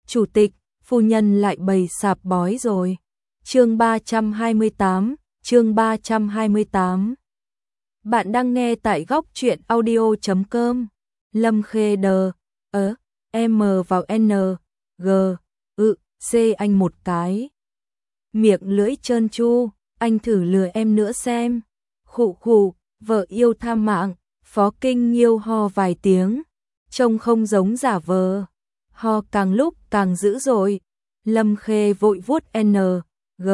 Chủ tịch, phu nhân lại bày sạp bói rồi. Chương 328, chương 328. Bạn đang nghe tại góc truyện audio.com. Lâm Khê đờ, M vào N, G, C anh một cái. Miệng lưỡi trơn tru, anh thử lừa em nữa xem. Khụ khụ, vợ yêu tha mạng, Phó Kinh Nghiêu ho vài tiếng. Trông không giống giả vờ. Ho càng lúc càng dữ dội. Lâm Khê vội vuốt N, G,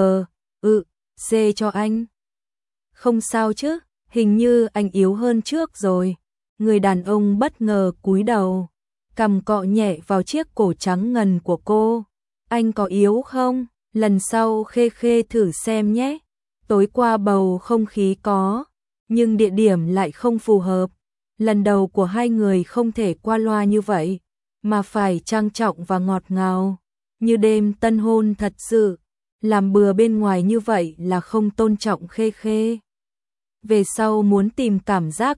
C cho anh. Không sao chứ, hình như anh yếu hơn trước rồi. Người đàn ông bất ngờ cúi đầu, cằm cọ nhẹ vào chiếc cổ trắng ngần của cô. Anh có yếu không? Lần sau Khê Khê thử xem nhé. Tối qua bầu không khí có, nhưng địa điểm lại không phù hợp. Lần đầu của hai người không thể qua loa như vậy, mà phải trang trọng và ngọt ngào, như đêm tân hôn thật sự. Làm bừa bên ngoài như vậy là không tôn trọng Khê Khê. Về sau muốn tìm cảm giác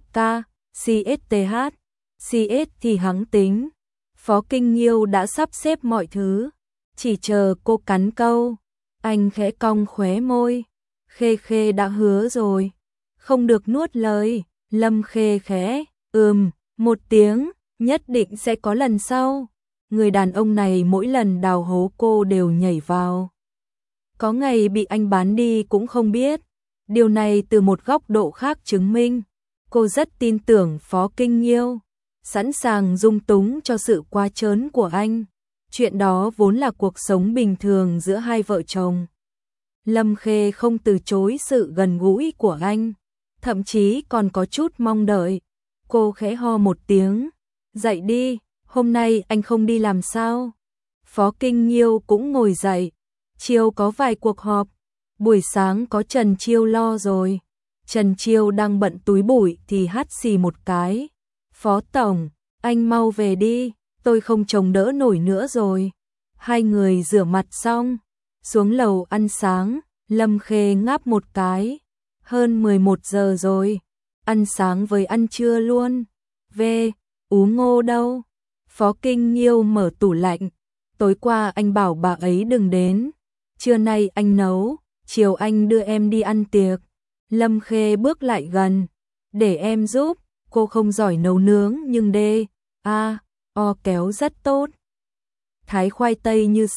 CSTH thì hắng tính. Phó Kinh Nghiêu đã sắp xếp mọi thứ, chỉ chờ cô cắn câu. Anh khẽ cong khóe môi. Khê Khê đã hứa rồi, không được nuốt lời. Lâm Khê khẽ một tiếng, nhất định sẽ có lần sau. Người đàn ông này mỗi lần đào hố cô đều nhảy vào. Có ngày bị anh bán đi cũng không biết. Điều này từ một góc độ khác chứng minh cô rất tin tưởng Phó Kinh Nghiêu, sẵn sàng dung túng cho sự quá trớn của anh. Chuyện đó vốn là cuộc sống bình thường giữa hai vợ chồng. Lâm Khê không từ chối sự gần gũi của anh, thậm chí còn có chút mong đợi. Cô khẽ ho một tiếng. Dậy đi, hôm nay anh không đi làm sao? Phó Kinh Nghiêu cũng ngồi dậy. Chiều có vài cuộc họp, buổi sáng có Trần Chiêu lo rồi. Trần Chiêu đang bận túi bụi thì hắt xì một cái. Phó Tổng, anh mau về đi, tôi không chống đỡ nổi nữa rồi. Hai người rửa mặt xong, xuống lầu ăn sáng. Lâm Khê ngáp một cái. Hơn 11 giờ rồi, ăn sáng với ăn trưa luôn. Ú Ngô đâu? Phó Kinh Nghiêu mở tủ lạnh. Tối qua anh bảo bà ấy đừng đến. Trưa nay anh nấu, chiều anh đưa em đi ăn tiệc. Lâm Khê bước lại gần. Để em giúp, cô không giỏi nấu nướng nhưng kéo rất tốt. Thái khoai tây như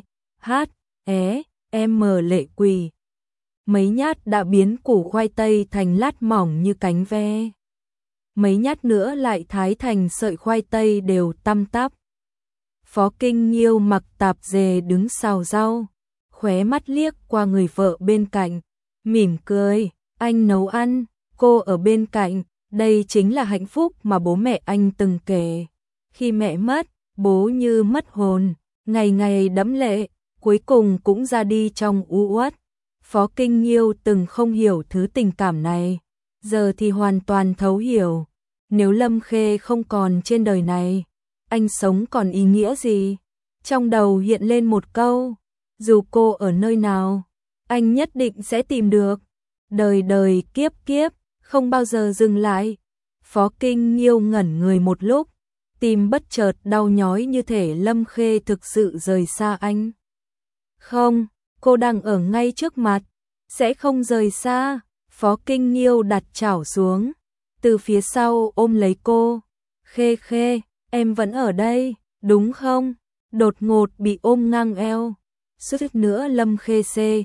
Lệ Quỳ. Mấy nhát đã biến củ khoai tây thành lát mỏng như cánh ve. Mấy nhát nữa lại thái thành sợi khoai tây đều tăm tắp. Phó Kinh Nghiêu mặc tạp dề đứng xào rau, khóe mắt liếc qua người vợ bên cạnh, mỉm cười. Anh nấu ăn, cô ở bên cạnh, đây chính là hạnh phúc mà bố mẹ anh từng kể. Khi mẹ mất, bố như mất hồn, ngày ngày đẫm lệ, cuối cùng cũng ra đi trong u uất. Phó Kinh Nghiêu từng không hiểu thứ tình cảm này, giờ thì hoàn toàn thấu hiểu. Nếu Lâm Khê không còn trên đời này, anh sống còn ý nghĩa gì? Trong đầu hiện lên một câu, dù cô ở nơi nào, anh nhất định sẽ tìm được. Đời đời kiếp kiếp, không bao giờ dừng lại. Phó Kinh Nghiêu ngẩn người một lúc, tim bất chợt đau nhói như thể Lâm Khê thực sự rời xa anh. Không, cô đang ở ngay trước mặt, sẽ không rời xa. Phó Kinh Nghiêu đặt chảo xuống, từ phía sau ôm lấy cô. Khê Khê, em vẫn ở đây, đúng không? Đột ngột bị ôm ngang eo, suýt nữa Lâm Khê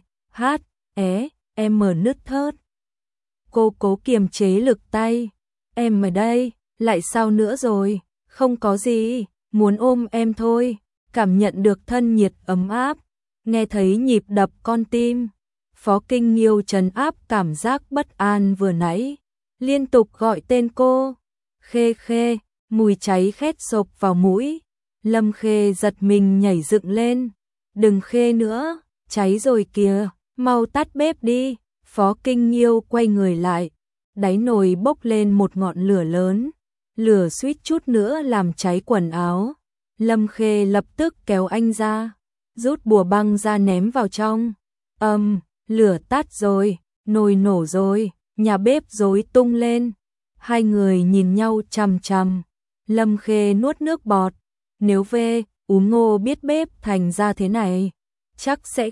nứt thớt. Cô cố kiềm chế lực tay. Em ở đây, lại sao nữa rồi? Không có gì, muốn ôm em thôi. Cảm nhận được thân nhiệt ấm áp, nghe thấy nhịp đập con tim. Phó Kinh Nghiêu trấn áp cảm giác bất an vừa nãy, liên tục gọi tên cô. Khê Khê, mùi cháy khét sộc vào mũi. Lâm Khê giật mình nhảy dựng lên. Đừng Khê nữa, cháy rồi kìa, mau tắt bếp đi. Phó Kinh Nghiêu quay người lại, đáy nồi bốc lên một ngọn lửa lớn, lửa suýt chút nữa làm cháy quần áo. Lâm Khê lập tức kéo anh ra, rút bùa băng ra ném vào trong. Lửa tắt rồi, nồi nổ rồi, nhà bếp rối tung lên. Hai người nhìn nhau chằm chằm. Lâm Khê nuốt nước bọt. Nếu Ú Ngô biết bếp thành ra thế này, chắc sẽ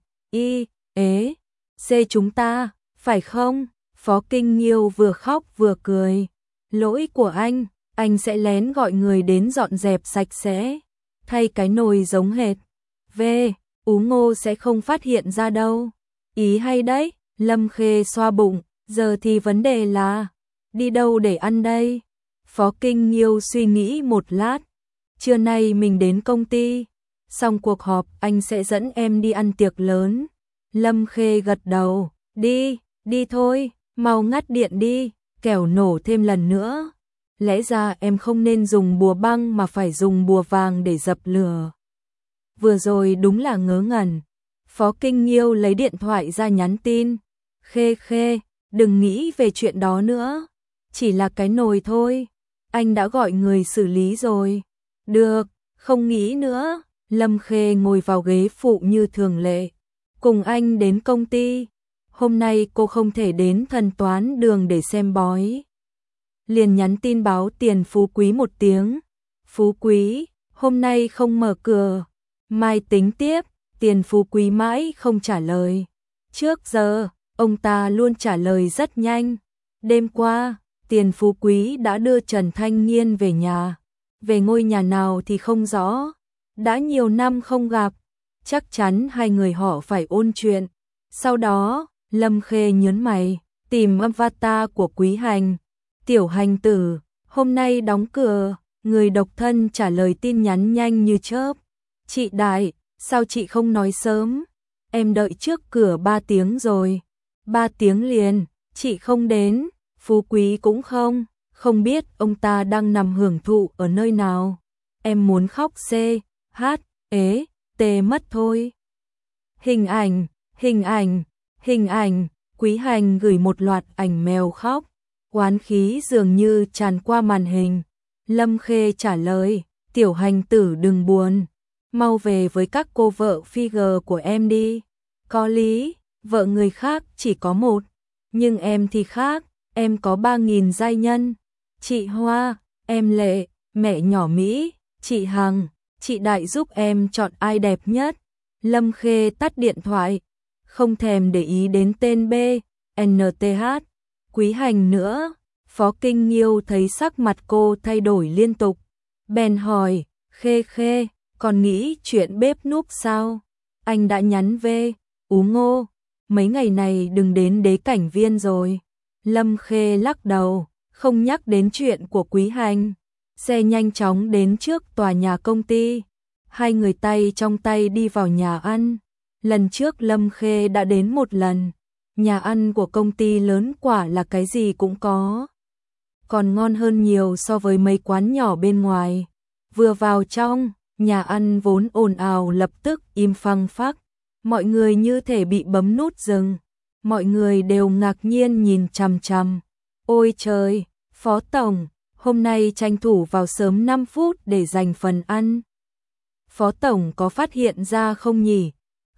C chúng ta, phải không? Phó Kinh Nghiêu vừa khóc vừa cười. Lỗi của anh sẽ lén gọi người đến dọn dẹp sạch sẽ, thay cái nồi giống hệt. Ú Ngô sẽ không phát hiện ra đâu. Ý hay đấy, Lâm Khê xoa bụng, giờ thì vấn đề là đi đâu để ăn đây? Phó Kinh Nghiêu suy nghĩ một lát. Trưa nay mình đến công ty, xong cuộc họp anh sẽ dẫn em đi ăn tiệc lớn. Lâm Khê gật đầu, đi thôi, mau ngắt điện đi, kẻo nổ thêm lần nữa. Lẽ ra em không nên dùng bùa băng mà phải dùng bùa vàng để dập lửa. Vừa rồi đúng là ngớ ngẩn. Phó Kinh Nghiêu lấy điện thoại ra nhắn tin. Khê, đừng nghĩ về chuyện đó nữa. Chỉ là cái nồi thôi. Anh đã gọi người xử lý rồi. Được, không nghĩ nữa. Lâm Khê ngồi vào ghế phụ như thường lệ. Cùng anh đến công ty. Hôm nay cô không thể đến Thần Toán Đường để xem bói. Liền nhắn tin báo Tiền Phú Quý một tiếng. Phú Quý, hôm nay không mở cửa. Mai tính tiếp. Tiền Phú Quý mãi không trả lời. Trước giờ, ông ta luôn trả lời rất nhanh. Đêm qua, Tiền Phú Quý đã đưa Trần Thanh Nghiên về nhà. Về ngôi nhà nào thì không rõ. Đã nhiều năm không gặp, chắc chắn hai người họ phải ôn chuyện. Sau đó, Lâm Khê nhớn mày, tìm avatar của Quý Hành. Tiểu Hành tử, hôm nay đóng cửa. Người độc thân trả lời tin nhắn nhanh như chớp. Chị Đại, sao chị không nói sớm? Em đợi trước cửa 3 tiếng rồi. 3 tiếng liền, chị không đến, Phú Quý cũng không biết ông ta đang nằm hưởng thụ ở nơi nào. Em muốn khóc mất thôi. Hình ảnh, Quý Hành gửi một loạt ảnh mèo khóc. Oán khí dường như tràn qua màn hình. Lâm Khê trả lời, Tiểu Hành tử đừng buồn. Mau về với các cô vợ figure của em đi. Có lý, vợ người khác chỉ có một. Nhưng em thì khác, em có 3.000 giai nhân. Chị Hoa, em Lệ, mẹ nhỏ Mỹ, chị Hằng, chị Đại giúp em chọn ai đẹp nhất. Lâm Khê tắt điện thoại, không thèm để ý đến tên BNTH. Quý Hành nữa. Phó Kinh Nghiêu thấy sắc mặt cô thay đổi liên tục. Bèn hỏi, Khê, còn nghĩ chuyện bếp núc sao? Anh đã nhắn về, Ú Ngô, mấy ngày này đừng đến Đế Cảnh Viên rồi. Lâm Khê lắc đầu, không nhắc đến chuyện của Quý Hành. Xe nhanh chóng đến trước tòa nhà công ty. Hai người tay trong tay đi vào nhà ăn. Lần trước Lâm Khê đã đến một lần. Nhà ăn của công ty lớn quả là cái gì cũng có. Còn ngon hơn nhiều so với mấy quán nhỏ bên ngoài. Vừa vào trong, nhà ăn vốn ồn ào lập tức im phăng phắc. Mọi người như thể bị bấm nút dừng. Mọi người đều ngạc nhiên nhìn chằm chằm. Ôi trời, Phó Tổng, hôm nay tranh thủ vào sớm 5 phút để dành phần ăn. Phó Tổng có phát hiện ra không nhỉ?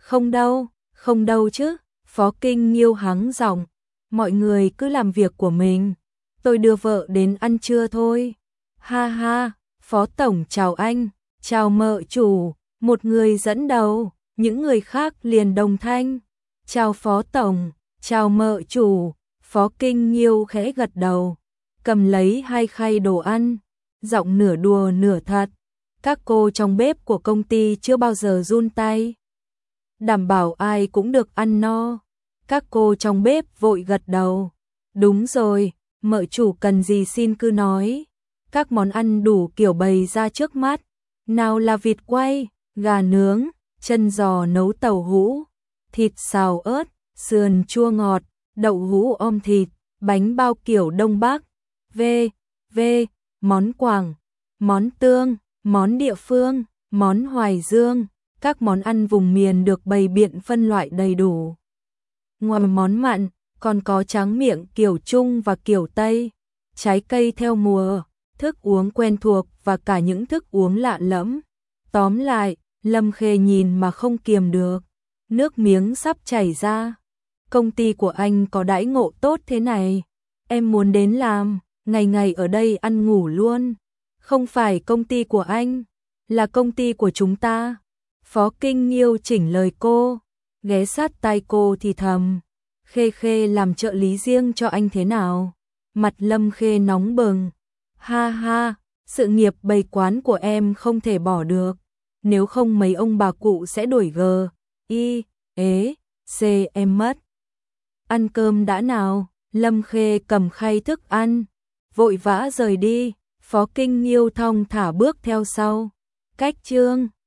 Không đâu chứ. Phó Kinh Nghiêu hắng giọng. Mọi người cứ làm việc của mình. Tôi đưa vợ đến ăn trưa thôi. Ha, Phó Tổng chào anh, chào mợ chủ. Một người dẫn đầu, những người khác liền đồng thanh. Chào Phó Tổng, chào mợ chủ. Phó Kinh Nghiêu khẽ gật đầu, cầm lấy 2 khay đồ ăn, giọng nửa đùa nửa thật. Các cô trong bếp của công ty chưa bao giờ run tay. Đảm bảo ai cũng được ăn no. Các cô trong bếp vội gật đầu. Đúng rồi, mợ chủ cần gì xin cứ nói. Các món ăn đủ kiểu bày ra trước mắt. Nào là vịt quay, gà nướng, chân giò nấu tàu hũ, thịt xào ớt, sườn chua ngọt, đậu hũ om thịt, bánh bao kiểu Đông Bắc. Món Quảng, món Tương, món địa phương, món Hoài Dương. Các món ăn vùng miền được bày biện phân loại đầy đủ. Ngoài món mặn, còn có tráng miệng kiểu Trung và kiểu Tây, trái cây theo mùa, thức uống quen thuộc và cả những thức uống lạ lẫm. Tóm lại, Lâm Khê nhìn mà không kiềm được, nước miếng sắp chảy ra. Công ty của anh có đãi ngộ tốt thế này, em muốn đến làm, ngày ngày ở đây ăn ngủ luôn. Không phải công ty của anh, là công ty của chúng ta. Phó Kinh Nghiêu chỉnh lời cô, ghé sát tai cô thì thầm, Khê Khê làm trợ lý riêng cho anh thế nào? Mặt Lâm Khê nóng bừng, ha ha, sự nghiệp bày quán của em không thể bỏ được, nếu không mấy ông bà cụ sẽ đuổi C em mất. Ăn cơm đã nào? Lâm Khê cầm khay thức ăn, vội vã rời đi, Phó Kinh Nghiêu thong thả bước theo sau. Cách chương